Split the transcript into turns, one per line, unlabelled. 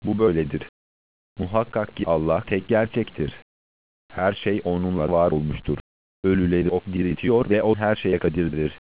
Bu böyledir. Muhakkak ki Allah tek gerçektir. Her şey onunla var olmuştur. Ölüleri o diriltiyor ve o her şeye kadirdir.